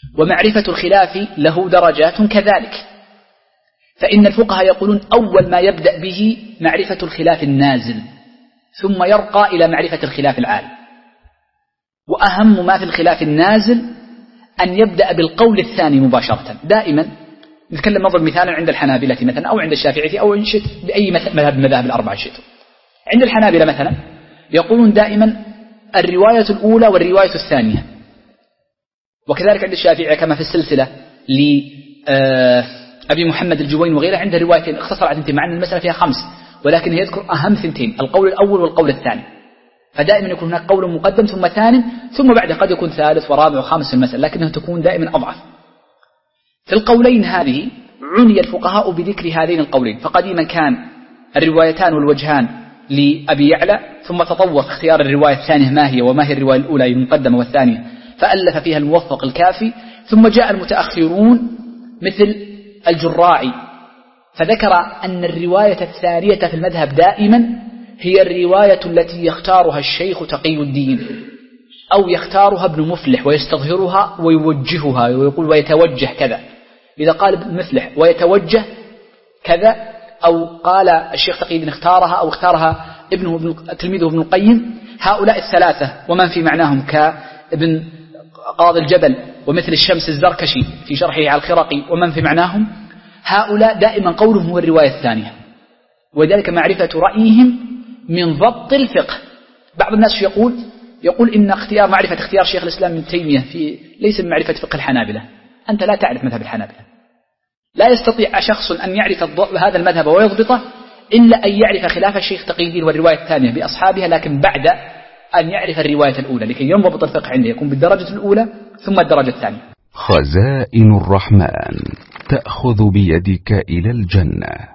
ومعرفة الخلاف له درجات كذلك، فإن الفقهاء يقولون أول ما يبدأ به معرفة الخلاف النازل، ثم يرقى إلى معرفة الخلاف العالي. وأهم ما في الخلاف النازل أن يبدأ بالقول الثاني مباشرة. دائما نتكلم نضرب مثالا عند الحنابلة مثلا أو عند الشافعية أو إن شئت بأي مذهب من المذاهب الأربعة شئتم. عند الحنابلة مثلا يقولون دائما الرواية الأولى والرواية الثانية، وكذلك عند الشافعية كما في السلسلة لأبي محمد الجوين وغيره عنده روايتين اختصر على ثنتين، مع أن المسألة فيها 5 ولكن يذكر أهم ثنتين، القول الأول والقول الثاني. فدائما يكون هناك قول مقدم ثم ثاني ثم بعد قد يكون ثالث ورابع وخامس في المسألة، لكنها تكون دائما أضعف. في القولين هذه عني الفقهاء بذكر هذين القولين، فقديما كان الروايتان والوجهان لأبي يعلى، ثم تطور اختيار الرواية الثانية ما هي وما هي الرواية الأولى المقدمة والثانية، فألف فيها الموفق الكافي. ثم جاء المتأخرون مثل الجراعي فذكر أن الرواية الثانية في المذهب دائما هي الرواية التي يختارها الشيخ تقي الدين أو يختارها ابن مفلح ويستظهرها ويوجهها ويقول ويتوجه كذا. إذا قال ابن مفلح ويتوجه كذا، أو قال الشيخ تقي الدين اختارها أو اختارها تلميذه ابن القيم، هؤلاء الثلاثة ومن في معناهم كابن قاضي الجبل ومثل الشمس الزركشي في شرحه على الخرقي ومن في معناهم، هؤلاء دائما قولهم هو الرواية الثانية، وذلك معرفة رأيهم من ضبط الفقه. بعض الناس يقول إن معرفة اختيار شيخ الإسلام ابن تيمية ليس من معرفة فقه الحنابلة. أنت لا تعرف مذهب الحنابلة، لا يستطيع شخص أن يعرف هذا المذهب ويضبطه إلا أن يعرف خلاف الشيخ تقي الدين والرواية الثانية بأصحابها، لكن بعد أن يعرف الرواية الأولى لكي ينضبط الفقه عنده يكون بالدرجة الأولى ثم الدرجة الثانية. خزائن الرحمن تأخذ بيدك إلى الجنة.